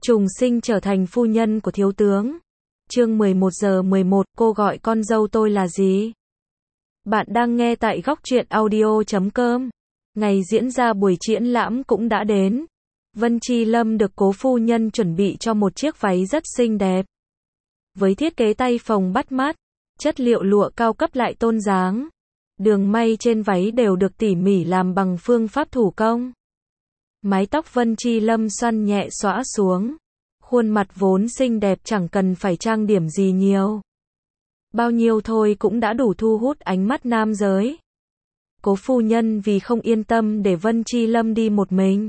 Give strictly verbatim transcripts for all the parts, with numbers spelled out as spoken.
Trùng sinh trở thành phu nhân của thiếu tướng. Chương mười một giờ mười một, cô gọi con dâu tôi là gì? Bạn đang nghe tại góc truyện audio chấm com. Ngày diễn ra buổi triển lãm cũng đã đến. Vân Chi Lâm được cố phu nhân chuẩn bị cho một chiếc váy rất xinh đẹp. Với thiết kế tay phồng bắt mắt, chất liệu lụa cao cấp lại tôn dáng. Đường may trên váy đều được tỉ mỉ làm bằng phương pháp thủ công. Mái tóc Vân Chi Lâm xoăn nhẹ xõa xuống. Khuôn mặt vốn xinh đẹp chẳng cần phải trang điểm gì nhiều. Bao nhiêu thôi cũng đã đủ thu hút ánh mắt nam giới. Cố phu nhân vì không yên tâm để Vân Chi Lâm đi một mình,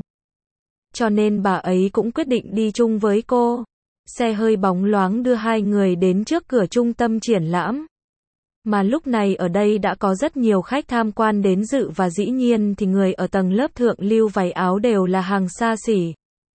cho nên bà ấy cũng quyết định đi chung với cô. Xe hơi bóng loáng đưa hai người đến trước cửa trung tâm triển lãm. Mà lúc này ở đây đã có rất nhiều khách tham quan đến dự và dĩ nhiên thì người ở tầng lớp thượng lưu váy áo đều là hàng xa xỉ.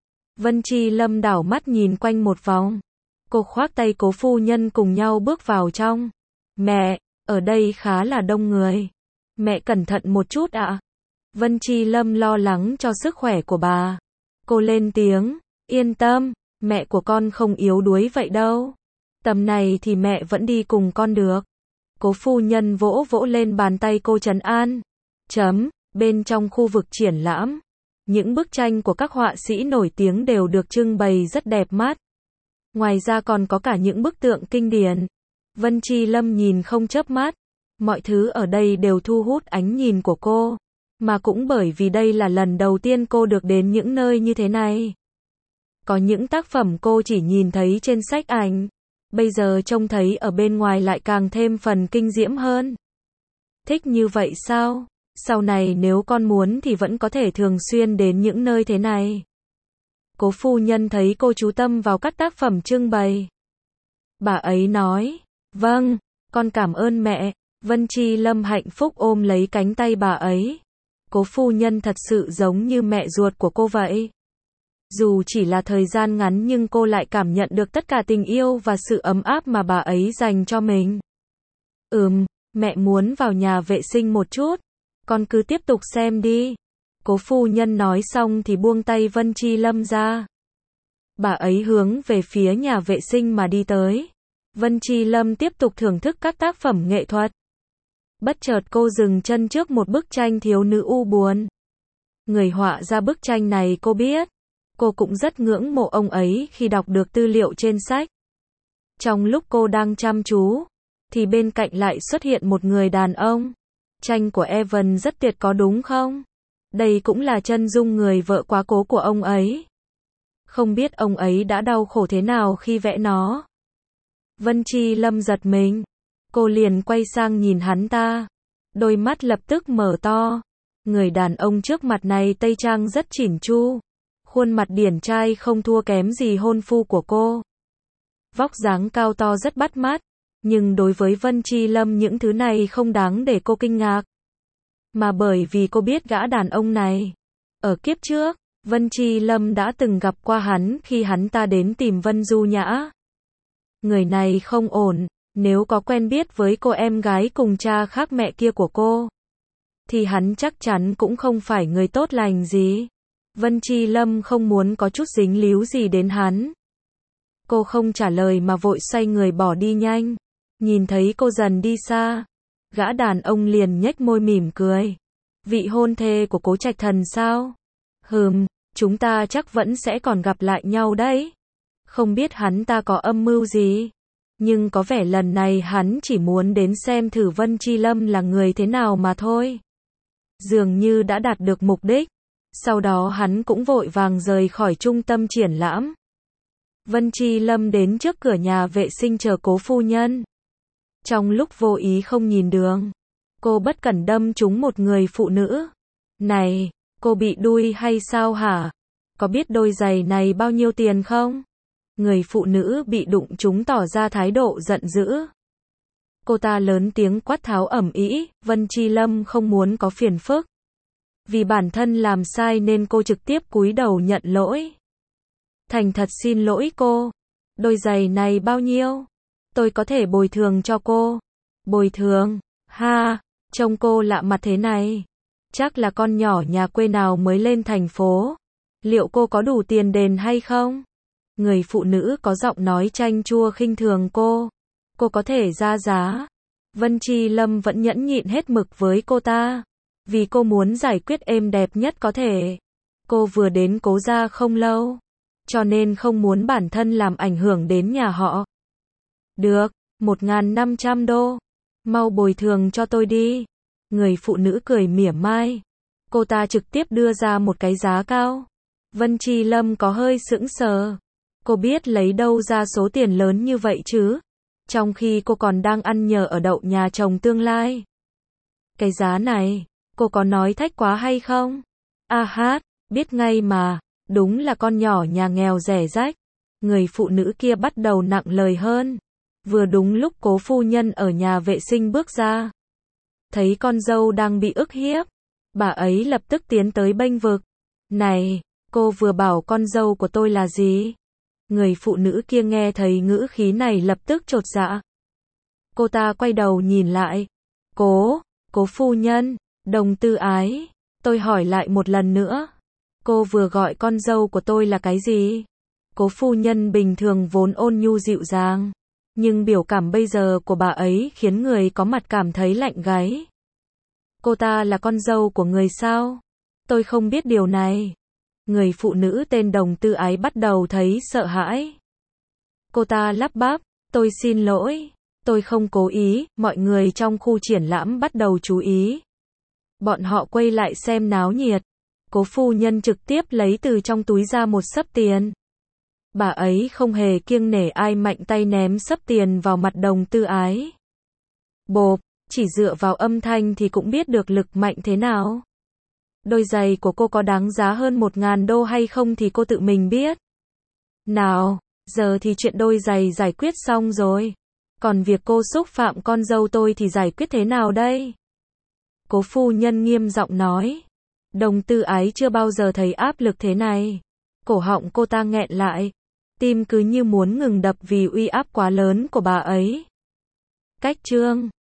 Vân Chi Lâm đảo mắt nhìn quanh một vòng. Cô khoác tay cố phu nhân cùng nhau bước vào trong. Mẹ, ở đây khá là đông người. Mẹ cẩn thận một chút ạ. Vân Chi Lâm lo lắng cho sức khỏe của bà. Cô lên tiếng, yên tâm, mẹ của con không yếu đuối vậy đâu. Tầm này thì mẹ vẫn đi cùng con được. Cố phu nhân vỗ vỗ lên bàn tay cô trấn an. Chấm, bên trong khu vực triển lãm, những bức tranh của các họa sĩ nổi tiếng đều được trưng bày rất đẹp mắt. Ngoài ra còn có cả những bức tượng kinh điển. Vân Chi Lâm nhìn không chớp mắt. Mọi thứ ở đây đều thu hút ánh nhìn của cô. Mà cũng bởi vì đây là lần đầu tiên cô được đến những nơi như thế này. Có những tác phẩm cô chỉ nhìn thấy trên sách ảnh, bây giờ trông thấy ở bên ngoài lại càng thêm phần kinh diễm hơn. Thích như vậy sao? Sau này nếu con muốn thì vẫn có thể thường xuyên đến những nơi thế này. Cố phu nhân thấy cô chú tâm vào các tác phẩm trưng bày. Bà ấy nói, vâng, con cảm ơn mẹ. Vân Chi Lâm hạnh phúc ôm lấy cánh tay bà ấy. Cố phu nhân thật sự giống như mẹ ruột của cô vậy. Dù chỉ là thời gian ngắn nhưng cô lại cảm nhận được tất cả tình yêu và sự ấm áp mà bà ấy dành cho mình. Ừm, mẹ muốn vào nhà vệ sinh một chút. Con cứ tiếp tục xem đi. Cố phu nhân nói xong thì buông tay Vân Chi Lâm ra. Bà ấy hướng về phía nhà vệ sinh mà đi tới. Vân Chi Lâm tiếp tục thưởng thức các tác phẩm nghệ thuật. Bất chợt cô dừng chân trước một bức tranh thiếu nữ u buồn. Người họa ra bức tranh này cô biết. Cô cũng rất ngưỡng mộ ông ấy khi đọc được tư liệu trên sách. Trong lúc cô đang chăm chú, thì bên cạnh lại xuất hiện một người đàn ông. Tranh của Evan rất tuyệt có đúng không? Đây cũng là chân dung người vợ quá cố của ông ấy. Không biết ông ấy đã đau khổ thế nào khi vẽ nó. Vân Chi Lâm giật mình. Cô liền quay sang nhìn hắn ta. Đôi mắt lập tức mở to. Người đàn ông trước mặt này tây trang rất chỉn chu. Khuôn mặt điển trai không thua kém gì hôn phu của cô. Vóc dáng cao to rất bắt mắt. Nhưng đối với Vân Chi Lâm những thứ này không đáng để cô kinh ngạc. Mà bởi vì cô biết gã đàn ông này. Ở kiếp trước, Vân Chi Lâm đã từng gặp qua hắn khi hắn ta đến tìm Vân Du Nhã. Người này không ổn, nếu có quen biết với cô em gái cùng cha khác mẹ kia của cô, thì hắn chắc chắn cũng không phải người tốt lành gì. Vân Chi Lâm không muốn có chút dính líu gì đến hắn. Cô không trả lời mà vội xoay người bỏ đi nhanh. Nhìn thấy cô dần đi xa, gã đàn ông liền nhếch môi mỉm cười. Vị hôn thê của Cố Trạch Thần sao? Hừm, chúng ta chắc vẫn sẽ còn gặp lại nhau đấy. Không biết hắn ta có âm mưu gì, nhưng có vẻ lần này hắn chỉ muốn đến xem thử Vân Chi Lâm là người thế nào mà thôi. Dường như đã đạt được mục đích. Sau đó hắn cũng vội vàng rời khỏi trung tâm triển lãm. Vân Chi Lâm đến trước cửa nhà vệ sinh chờ cố phu nhân. Trong lúc vô ý không nhìn đường, cô bất cẩn đâm trúng một người phụ nữ. Này, cô bị đuôi hay sao hả? Có biết đôi giày này bao nhiêu tiền không? Người phụ nữ bị đụng trúng tỏ ra thái độ giận dữ. Cô ta lớn tiếng quát tháo ầm ĩ. Vân Chi Lâm không muốn có phiền phức. Vì bản thân làm sai nên cô trực tiếp cúi đầu nhận lỗi. Thành thật xin lỗi cô. Đôi giày này bao nhiêu? Tôi có thể bồi thường cho cô. Bồi thường? Ha, trông cô lạ mặt thế này. Chắc là con nhỏ nhà quê nào mới lên thành phố. Liệu cô có đủ tiền đền hay không? Người phụ nữ có giọng nói chanh chua khinh thường cô. Cô có thể ra giá. Vân Chi Lâm vẫn nhẫn nhịn hết mực với cô ta. Vì cô muốn giải quyết êm đẹp nhất có thể. Cô vừa đến Cố gia không lâu. Cho nên không muốn bản thân làm ảnh hưởng đến nhà họ. Được, một nghìn năm trăm đô. Mau bồi thường cho tôi đi. Người phụ nữ cười mỉa mai. Cô ta trực tiếp đưa ra một cái giá cao. Vân Chi Lâm có hơi sững sờ. Cô biết lấy đâu ra số tiền lớn như vậy chứ? Trong khi cô còn đang ăn nhờ ở đậu nhà chồng tương lai. Cái giá này, cô có nói thách quá hay không? A hát, biết ngay mà, đúng là con nhỏ nhà nghèo rẻ rách. Người phụ nữ kia bắt đầu nặng lời hơn. Vừa đúng lúc Cố phu nhân ở nhà vệ sinh bước ra. Thấy con dâu đang bị ức hiếp. Bà ấy lập tức tiến tới bênh vực. Này, cô vừa bảo con dâu của tôi là gì? Người phụ nữ kia nghe thấy ngữ khí này lập tức chột dạ. Cô ta quay đầu nhìn lại. Cố, Cố phu nhân, Đồng Tư Ái, tôi hỏi lại một lần nữa. Cô vừa gọi con dâu của tôi là cái gì? Cố phu nhân bình thường vốn ôn nhu dịu dàng. Nhưng biểu cảm bây giờ của bà ấy khiến người có mặt cảm thấy lạnh gáy. Cô ta là con dâu của người sao? Tôi không biết điều này. Người phụ nữ tên Đồng Tư Ái bắt đầu thấy sợ hãi. Cô ta lắp bắp, tôi xin lỗi, tôi không cố ý. Mọi người trong khu triển lãm bắt đầu chú ý. Bọn họ quay lại xem náo nhiệt. Cố phu nhân trực tiếp lấy từ trong túi ra một xấp tiền. Bà ấy không hề kiêng nể ai mạnh tay ném xấp tiền vào mặt Đồng Tư Ái. Bộp, chỉ dựa vào âm thanh thì cũng biết được lực mạnh thế nào. Đôi giày của cô có đáng giá hơn một ngàn đô hay không thì cô tự mình biết. Nào, giờ thì chuyện đôi giày giải quyết xong rồi. Còn việc cô xúc phạm con dâu tôi thì giải quyết thế nào đây? Cố phu nhân nghiêm giọng nói. Đồng Tư Ái chưa bao giờ thấy áp lực thế này. Cổ họng cô ta nghẹn lại. Tim cứ như muốn ngừng đập vì uy áp quá lớn của bà ấy. Cách chương